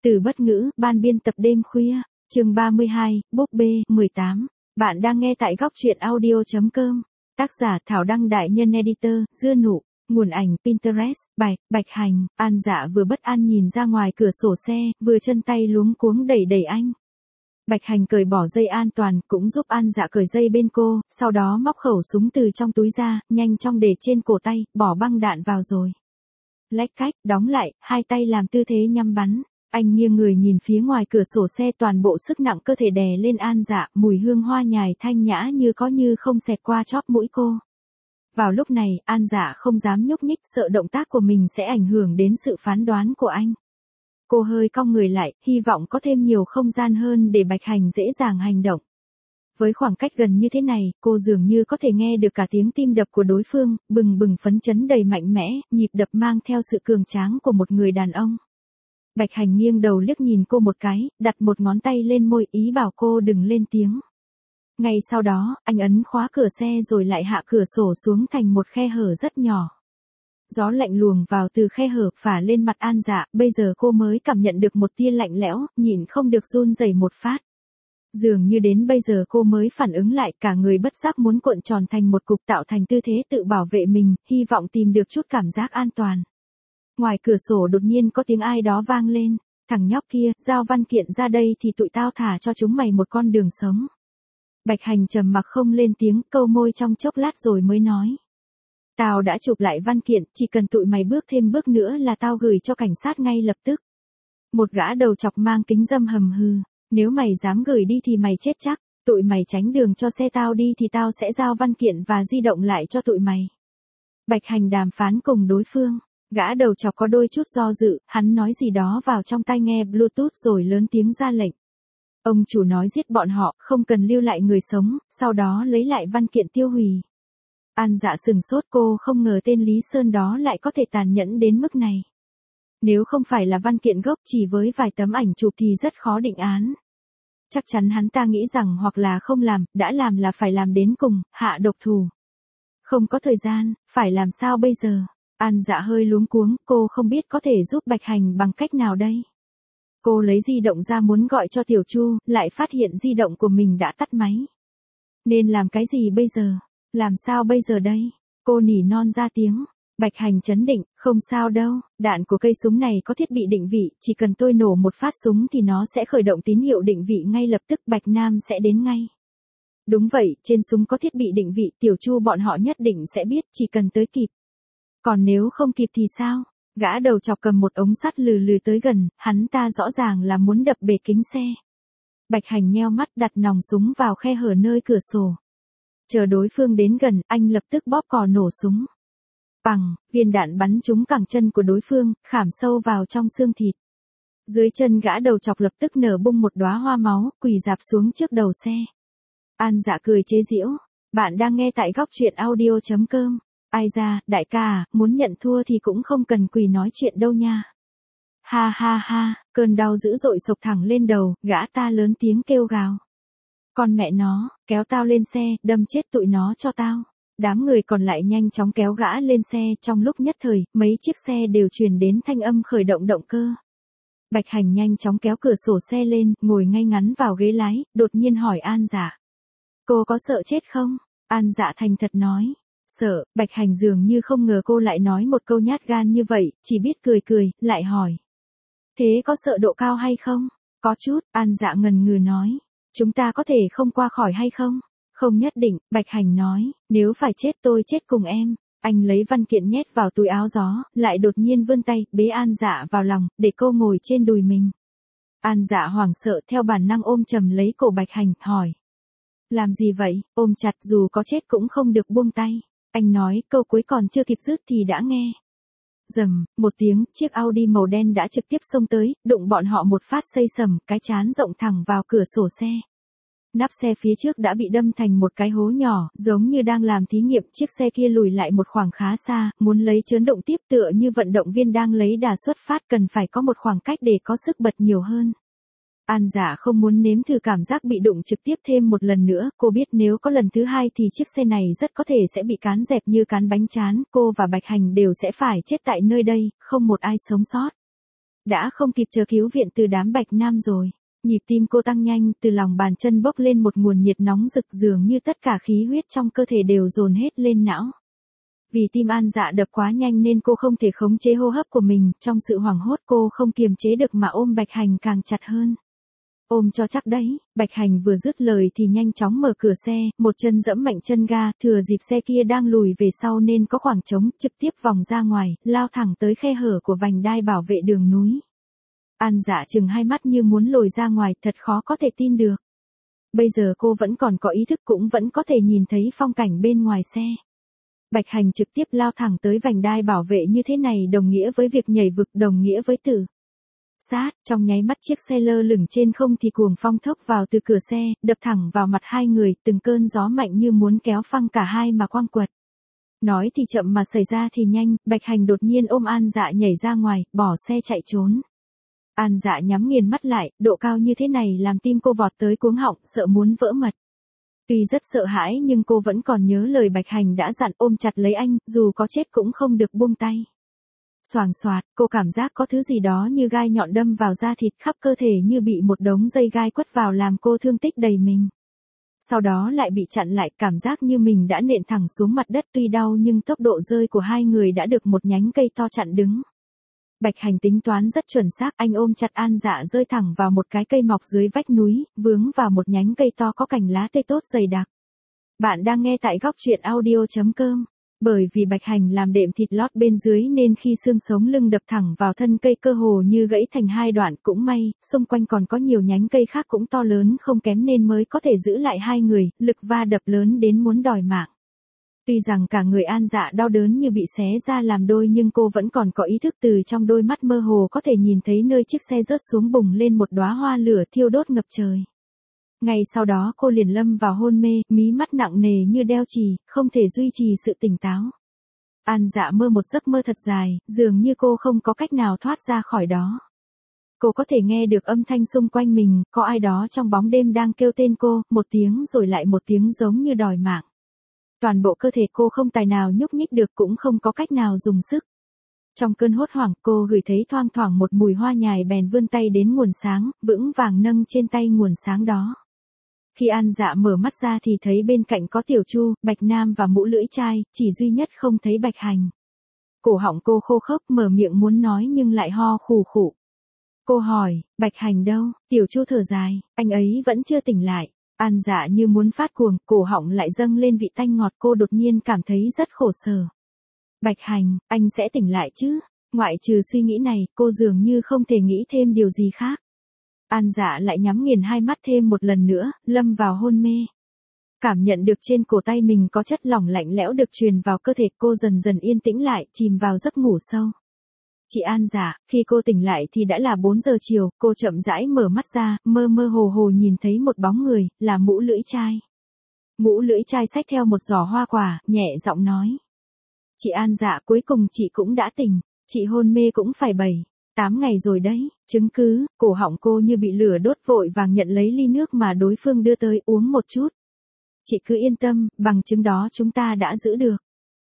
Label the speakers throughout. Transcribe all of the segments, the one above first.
Speaker 1: Từ bất ngữ, ban biên tập đêm khuya, chương 32, búp bê, 18. Bạn đang nghe tại góc truyện audio.com. Tác giả Thảo Đăng đại nhân editor, Dưa Nụ. Nguồn ảnh Pinterest, Bạch Hành. An Dạ vừa bất an nhìn ra ngoài cửa sổ xe, vừa chân tay luống cuống đẩy anh. Bạch Hành cởi bỏ dây an toàn, cũng giúp An Dạ cởi dây bên cô, sau đó móc khẩu súng từ trong túi ra, nhanh chóng để trên cổ tay, bỏ băng đạn vào rồi. Lách cách, đóng lại, hai tay làm tư thế nhắm bắn. Anh nghiêng người nhìn phía ngoài cửa sổ xe, toàn bộ sức nặng cơ thể đè lên An Dạ, mùi hương hoa nhài thanh nhã như có như không xẹt qua chóp mũi cô. Vào lúc này, An Dạ không dám nhúc nhích, sợ động tác của mình sẽ ảnh hưởng đến sự phán đoán của anh. Cô hơi cong người lại, hy vọng có thêm nhiều không gian hơn để Bạch Hành dễ dàng hành động. Với khoảng cách gần như thế này, cô dường như có thể nghe được cả tiếng tim đập của đối phương, bừng bừng phấn chấn đầy mạnh mẽ, nhịp đập mang theo sự cường tráng của một người đàn ông. Bạch Hành nghiêng đầu liếc nhìn cô một cái, đặt một ngón tay lên môi, ý bảo cô đừng lên tiếng. Ngay sau đó, anh ấn khóa cửa xe rồi lại hạ cửa sổ xuống thành một khe hở rất nhỏ. Gió lạnh luồng vào từ khe hở phả lên mặt An Dạ, bây giờ cô mới cảm nhận được một tia lạnh lẽo, nhịn không được run rẩy một phát. Dường như đến bây giờ cô mới phản ứng lại, cả người bất giác muốn cuộn tròn thành một cục, tạo thành tư thế tự bảo vệ mình, hy vọng tìm được chút cảm giác an toàn. Ngoài cửa sổ đột nhiên có tiếng ai đó vang lên, thằng nhóc kia, giao văn kiện ra đây thì tụi tao thả cho chúng mày một con đường sống. Bạch Hành trầm mặc không lên tiếng, câu môi trong chốc lát rồi mới nói. Tao đã chụp lại văn kiện, chỉ cần tụi mày bước thêm bước nữa là tao gửi cho cảnh sát ngay lập tức. Một gã đầu chọc mang kính râm hầm hừ, nếu mày dám gửi đi thì mày chết chắc, tụi mày tránh đường cho xe tao đi thì tao sẽ giao văn kiện và di động lại cho tụi mày. Bạch Hành đàm phán cùng đối phương. Gã đầu chọc có đôi chút do dự, hắn nói gì đó vào trong tai nghe Bluetooth rồi lớn tiếng ra lệnh. Ông chủ nói giết bọn họ, không cần lưu lại người sống, sau đó lấy lại văn kiện tiêu hủy. An Dạ sừng sốt, cô không ngờ tên Lý Sơn đó lại có thể tàn nhẫn đến mức này. Nếu không phải là văn kiện gốc chỉ với vài tấm ảnh chụp thì rất khó định án. Chắc chắn hắn ta nghĩ rằng hoặc là không làm, đã làm là phải làm đến cùng, hạ độc thủ. Không có thời gian, phải làm sao bây giờ? An Dạ hơi luống cuống, cô không biết có thể giúp Bạch Hành bằng cách nào đây. Cô lấy di động ra muốn gọi cho Tiểu Chu, lại phát hiện di động của mình đã tắt máy. Nên làm cái gì bây giờ? Làm sao bây giờ đây? Cô nỉ non ra tiếng. Bạch Hành trấn định, không sao đâu, đạn của cây súng này có thiết bị định vị, chỉ cần tôi nổ một phát súng thì nó sẽ khởi động tín hiệu định vị ngay lập tức, Bạch Nam sẽ đến ngay. Đúng vậy, trên súng có thiết bị định vị, Tiểu Chu bọn họ nhất định sẽ biết, chỉ cần tới kịp. Còn nếu không kịp thì sao? Gã đầu chọc cầm một ống sắt lừ lừ tới gần, hắn ta rõ ràng là muốn đập bể kính xe. Bạch Hành nheo mắt, đặt nòng súng vào khe hở nơi cửa sổ. Chờ đối phương đến gần, anh lập tức bóp cò nổ súng. Bằng, viên đạn bắn trúng cẳng chân của đối phương, khảm sâu vào trong xương thịt. Dưới chân gã đầu chọc lập tức nở bung một đóa hoa máu, quỳ rạp xuống trước đầu xe. An Dạ cười chế giễu. Bạn đang nghe tại góc truyện audio.com. Ai ra, đại ca à, muốn nhận thua thì cũng không cần quỳ nói chuyện đâu nha. Ha ha ha, cơn đau dữ dội sộc thẳng lên đầu, gã ta lớn tiếng kêu gào. Con mẹ nó, kéo tao lên xe, đâm chết tụi nó cho tao. Đám người còn lại nhanh chóng kéo gã lên xe, trong lúc nhất thời, mấy chiếc xe đều truyền đến thanh âm khởi động động cơ. Bạch Hành nhanh chóng kéo cửa sổ xe lên, ngồi ngay ngắn vào ghế lái, đột nhiên hỏi An Dạ. Cô có sợ chết không? An Dạ thành thật nói. Sợ, Bạch Hành dường như không ngờ cô lại nói một câu nhát gan như vậy, chỉ biết cười, lại hỏi. Thế có sợ độ cao hay không? Có chút, An Dạ ngần ngừ nói. Chúng ta có thể không qua khỏi hay không? Không nhất định, Bạch Hành nói, nếu phải chết tôi chết cùng em. Anh lấy văn kiện nhét vào túi áo gió, lại đột nhiên vươn tay, bế An Dạ vào lòng, để cô ngồi trên đùi mình. An Dạ hoảng sợ theo bản năng ôm chầm lấy cổ Bạch Hành, hỏi. Làm gì vậy, ôm chặt dù có chết cũng không được buông tay. Anh nói, câu cuối còn chưa kịp dứt thì đã nghe. Rầm, một tiếng, chiếc Audi màu đen đã trực tiếp xông tới, đụng bọn họ một phát xây sầm, cái trán rộng thẳng vào cửa sổ xe. Nắp xe phía trước đã bị đâm thành một cái hố nhỏ, giống như đang làm thí nghiệm, chiếc xe kia lùi lại một khoảng khá xa, muốn lấy chớn động tiếp tựa như vận động viên đang lấy đà xuất phát cần phải có một khoảng cách để có sức bật nhiều hơn. An Dạ không muốn nếm thử cảm giác bị đụng trực tiếp thêm một lần nữa, cô biết nếu có lần thứ hai thì chiếc xe này rất có thể sẽ bị cán dẹp như cán bánh trán, cô và Bạch Hành đều sẽ phải chết tại nơi đây, không một ai sống sót. Đã không kịp chờ cứu viện từ đám Bạch Nam rồi. Nhịp tim cô tăng nhanh, từ lòng bàn chân bốc lên một nguồn nhiệt nóng rực, dường như tất cả khí huyết trong cơ thể đều dồn hết lên não. Vì tim An Dạ đập quá nhanh nên cô không thể khống chế hô hấp của mình, trong sự hoảng hốt cô không kiềm chế được mà ôm Bạch Hành càng chặt hơn. Ôm cho chắc đấy, Bạch Hành vừa dứt lời thì nhanh chóng mở cửa xe, một chân giẫm mạnh chân ga, thừa dịp xe kia đang lùi về sau nên có khoảng trống, trực tiếp vòng ra ngoài, lao thẳng tới khe hở của vành đai bảo vệ đường núi. An Dạ trừng hai mắt như muốn lồi ra ngoài, thật khó có thể tin được. Bây giờ cô vẫn còn có ý thức, cũng vẫn có thể nhìn thấy phong cảnh bên ngoài xe. Bạch Hành trực tiếp lao thẳng tới vành đai bảo vệ như thế này đồng nghĩa với việc nhảy vực, đồng nghĩa với tử sát. Trong nháy mắt chiếc xe lơ lửng trên không thì cuồng phong thốc vào từ cửa xe, đập thẳng vào mặt hai người, từng cơn gió mạnh như muốn kéo phăng cả hai mà quăng quật. Nói thì chậm mà xảy ra thì nhanh, Bạch Hành đột nhiên ôm An Dạ nhảy ra ngoài, bỏ xe chạy trốn. An Dạ nhắm nghiền mắt lại, độ cao như thế này làm tim cô vọt tới cuống họng, sợ muốn vỡ mật. Tuy rất sợ hãi nhưng cô vẫn còn nhớ lời Bạch Hành đã dặn, ôm chặt lấy anh, dù có chết cũng không được buông tay. Xoàng xoạt, cô cảm giác có thứ gì đó như gai nhọn đâm vào da thịt, khắp cơ thể như bị một đống dây gai quất vào làm cô thương tích đầy mình. Sau đó lại bị chặn lại, cảm giác như mình đã nện thẳng xuống mặt đất, tuy đau nhưng tốc độ rơi của hai người đã được một nhánh cây to chặn đứng. Bạch Hành tính toán rất chuẩn xác, anh ôm chặt An Dạ rơi thẳng vào một cái cây mọc dưới vách núi, vướng vào một nhánh cây to có cành lá tê tốt dày đặc. Bạn đang nghe tại góc truyện audio.com. Bởi vì Bạch Hành làm đệm thịt lót bên dưới nên khi xương sống lưng đập thẳng vào thân cây cơ hồ như gãy thành hai đoạn, cũng may, xung quanh còn có nhiều nhánh cây khác cũng to lớn không kém nên mới có thể giữ lại hai người, lực va đập lớn đến muốn đòi mạng. Tuy rằng cả người An Dạ đau đớn như bị xé ra làm đôi nhưng cô vẫn còn có ý thức, từ trong đôi mắt mơ hồ có thể nhìn thấy nơi chiếc xe rớt xuống bùng lên một đóa hoa lửa thiêu đốt ngập trời. Ngay sau đó cô liền lâm vào hôn mê, mí mắt nặng nề như đeo chì, không thể duy trì sự tỉnh táo. An Dạ mơ một giấc mơ thật dài, dường như cô không có cách nào thoát ra khỏi đó. Cô có thể nghe được âm thanh xung quanh mình, có ai đó trong bóng đêm đang kêu tên cô, một tiếng rồi lại một tiếng giống như đòi mạng. Toàn bộ cơ thể cô không tài nào nhúc nhích được, cũng không có cách nào dùng sức. Trong cơn hốt hoảng, cô gửi thấy thoang thoảng một mùi hoa nhài, bèn vươn tay đến nguồn sáng, vững vàng nâng trên tay nguồn sáng đó. Khi An Dạ mở mắt ra thì thấy bên cạnh có Tiểu Chu, Bạch Nam và Mũ Lưỡi Trai, chỉ duy nhất không thấy Bạch Hành. Cổ họng cô khô khốc, mở miệng muốn nói nhưng lại ho khù khụ. Cô hỏi, Bạch Hành đâu? Tiểu Chu thở dài, anh ấy vẫn chưa tỉnh lại. An Dạ như muốn phát cuồng, cổ họng lại dâng lên vị tanh ngọt, cô đột nhiên cảm thấy rất khổ sở. Bạch Hành, anh sẽ tỉnh lại chứ? Ngoại trừ suy nghĩ này, cô dường như không thể nghĩ thêm điều gì khác. An Dạ lại nhắm nghiền hai mắt thêm một lần nữa, lâm vào hôn mê. Cảm nhận được trên cổ tay mình có chất lỏng lạnh lẽo được truyền vào cơ thể, cô dần dần yên tĩnh lại, chìm vào giấc ngủ sâu. Chị An Dạ, khi cô tỉnh lại thì đã là 4 giờ chiều, cô chậm rãi mở mắt ra, mơ mơ hồ hồ nhìn thấy một bóng người, là Mũ Lưỡi Trai. Mũ Lưỡi Trai xách theo một giỏ hoa quả, nhẹ giọng nói. Chị An Dạ, cuối cùng chị cũng đã tỉnh, chị hôn mê cũng phải 7-8 ngày rồi đấy. Chứng cứ, cổ họng cô như bị lửa đốt, vội vàng nhận lấy ly nước mà đối phương đưa tới, uống một chút. Chị cứ yên tâm, bằng chứng đó chúng ta đã giữ được.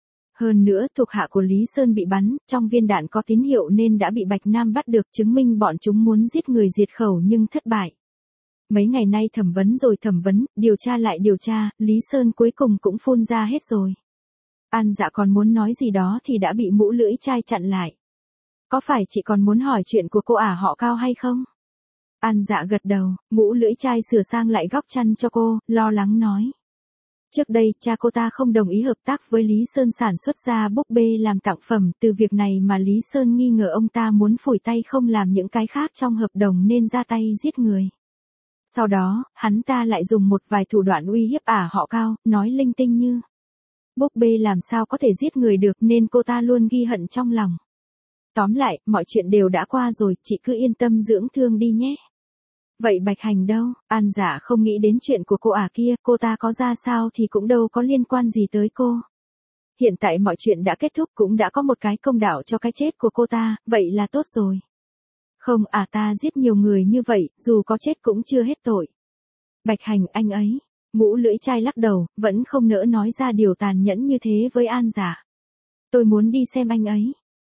Speaker 1: Hơn nữa, thuộc hạ của Lý Sơn bị bắn, trong viên đạn có tín hiệu nên đã bị Bạch Nam bắt được, chứng minh bọn chúng muốn giết người diệt khẩu nhưng thất bại. Mấy ngày nay thẩm vấn rồi thẩm vấn, điều tra lại điều tra, Lý Sơn cuối cùng cũng phun ra hết rồi. An Dạ còn muốn nói gì đó thì đã bị Mũ Lưỡi Trai chặn lại. Có phải chị còn muốn hỏi chuyện của cô họ Cao hay không? An Dạ gật đầu, Mũ Lưỡi Trai sửa sang lại góc chăn cho cô, lo lắng nói. Trước đây, cha cô ta không đồng ý hợp tác với Lý Sơn sản xuất ra búp bê làm tặng phẩm, từ việc này mà Lý Sơn nghi ngờ ông ta muốn phủi tay không làm những cái khác trong hợp đồng nên ra tay giết người. Sau đó, hắn ta lại dùng một vài thủ đoạn uy hiếp họ Cao, nói linh tinh như búp bê làm sao có thể giết người được, nên cô ta luôn ghi hận trong lòng. Tóm lại, mọi chuyện đều đã qua rồi, chị cứ yên tâm dưỡng thương đi nhé. Vậy Bạch Hành đâu? An Dạ không nghĩ đến chuyện của cô kia, cô ta có ra sao thì cũng đâu có liên quan gì tới cô. Hiện tại mọi chuyện đã kết thúc, cũng đã có một cái công đạo cho cái chết của cô ta, vậy là tốt rồi. Không, ta giết nhiều người như vậy, dù có chết cũng chưa hết tội. Bạch Hành, anh ấy. Mũ Lưỡi Trai lắc đầu, vẫn không nỡ nói ra điều tàn nhẫn như thế với An Dạ. Tôi muốn đi xem anh ấy.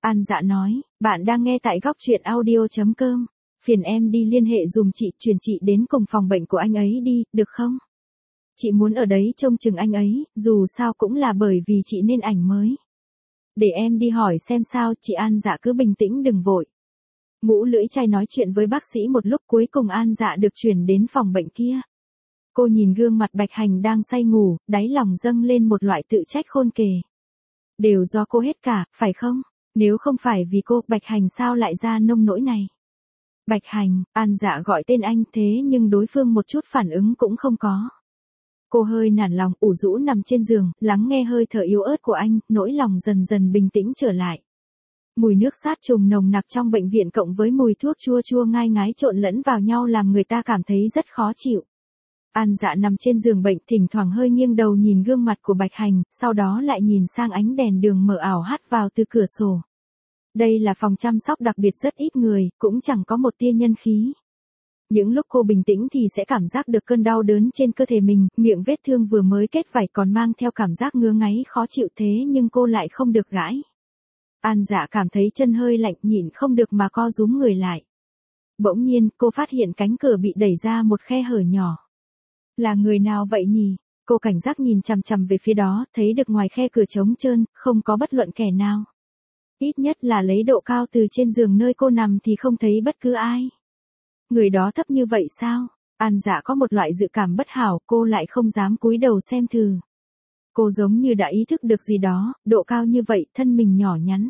Speaker 1: An Dạ nói, bạn đang nghe tại góc truyện audio.com. Phiền em đi liên hệ dùm chị, chuyển chị đến cùng phòng bệnh của anh ấy đi, được không? Chị muốn ở đấy trông chừng anh ấy, dù sao cũng là bởi vì chị nên ảnh mới. Để em đi hỏi xem sao, chị An Dạ cứ bình tĩnh đừng vội. Ngũ Lưỡi Trai nói chuyện với bác sĩ một lúc, cuối cùng An Dạ được chuyển đến phòng bệnh kia. Cô nhìn gương mặt Bạch Hành đang say ngủ, đáy lòng dâng lên một loại tự trách khôn kề. Đều do cô hết cả, phải không? Nếu không phải vì cô, Bạch Hành sao lại ra nông nỗi này? Bạch Hành, An Dạ gọi tên anh thế nhưng đối phương một chút phản ứng cũng không có. Cô hơi nản lòng, ủ rũ nằm trên giường, lắng nghe hơi thở yếu ớt của anh, nỗi lòng dần dần bình tĩnh trở lại. Mùi nước sát trùng nồng nặc trong bệnh viện cộng với mùi thuốc chua chua ngai ngái trộn lẫn vào nhau làm người ta cảm thấy rất khó chịu. An Dạ nằm trên giường bệnh, thỉnh thoảng hơi nghiêng đầu nhìn gương mặt của Bạch Hành, sau đó lại nhìn sang ánh đèn đường mờ ảo hắt vào từ cửa sổ. Đây là phòng chăm sóc đặc biệt rất ít người, cũng chẳng có một tia nhân khí. Những lúc cô bình tĩnh thì sẽ cảm giác được cơn đau đớn trên cơ thể mình, miệng vết thương vừa mới kết vảy còn mang theo cảm giác ngứa ngáy khó chịu thế nhưng cô lại không được gãi. An Dạ cảm thấy chân hơi lạnh, nhịn không được mà co rúm người lại. Bỗng nhiên, cô phát hiện cánh cửa bị đẩy ra một khe hở nhỏ. Là người nào vậy nhỉ? Cô cảnh giác nhìn chằm chằm về phía đó, thấy được ngoài khe cửa trống trơn, không có bất luận kẻ nào. Ít nhất là lấy độ cao từ trên giường nơi cô nằm thì không thấy bất cứ ai. Người đó thấp như vậy sao? An Dạ có một loại dự cảm bất hảo, cô lại không dám cúi đầu xem thử. Cô giống như đã ý thức được gì đó, độ cao như vậy, thân mình nhỏ nhắn.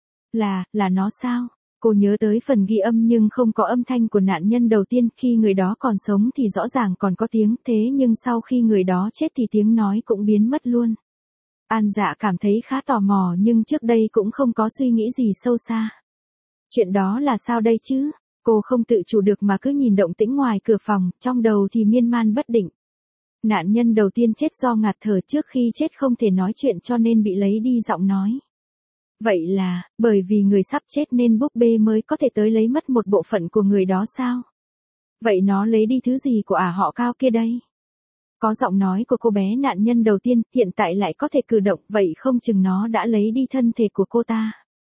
Speaker 1: Là nó sao? Cô nhớ tới phần ghi âm nhưng không có âm thanh của nạn nhân đầu tiên, khi người đó còn sống thì rõ ràng còn có tiếng, thế nhưng sau khi người đó chết thì tiếng nói cũng biến mất luôn. An Dạ cảm thấy khá tò mò nhưng trước đây cũng không có suy nghĩ gì sâu xa. Chuyện đó là sao đây chứ? Cô không tự chủ được mà cứ nhìn động tĩnh ngoài cửa phòng, trong đầu thì miên man bất định. Nạn nhân đầu tiên chết do ngạt thở, trước khi chết không thể nói chuyện cho nên bị lấy đi giọng nói. Vậy là, bởi vì người sắp chết nên búp bê mới có thể tới lấy mất một bộ phận của người đó sao? Vậy nó lấy đi thứ gì của họ Cao kia đây? Có giọng nói của cô bé nạn nhân đầu tiên, hiện tại lại có thể cử động, vậy không chừng nó đã lấy đi thân thể của cô ta.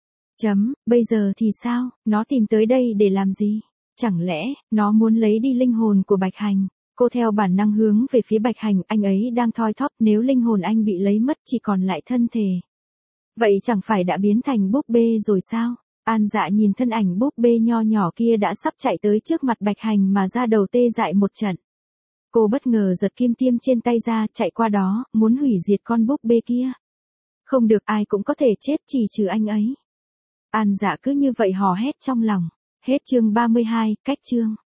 Speaker 1: Bây giờ thì sao, nó tìm tới đây để làm gì? Chẳng lẽ, nó muốn lấy đi linh hồn của Bạch Hành? Cô theo bản năng hướng về phía Bạch Hành, anh ấy đang thoi thóp, nếu linh hồn anh bị lấy mất chỉ còn lại thân thể. Vậy chẳng phải đã biến thành búp bê rồi sao? An Dạ nhìn thân ảnh búp bê nho nhỏ kia đã sắp chạy tới trước mặt Bạch Hành mà ra đầu tê dại một trận. Cô bất ngờ giật kim tiêm trên tay ra, chạy qua đó, muốn hủy diệt con búp bê kia. Không được, ai cũng có thể chết chỉ trừ anh ấy. An Dạ cứ như vậy hò hét trong lòng. Hết chương 32, cách chương.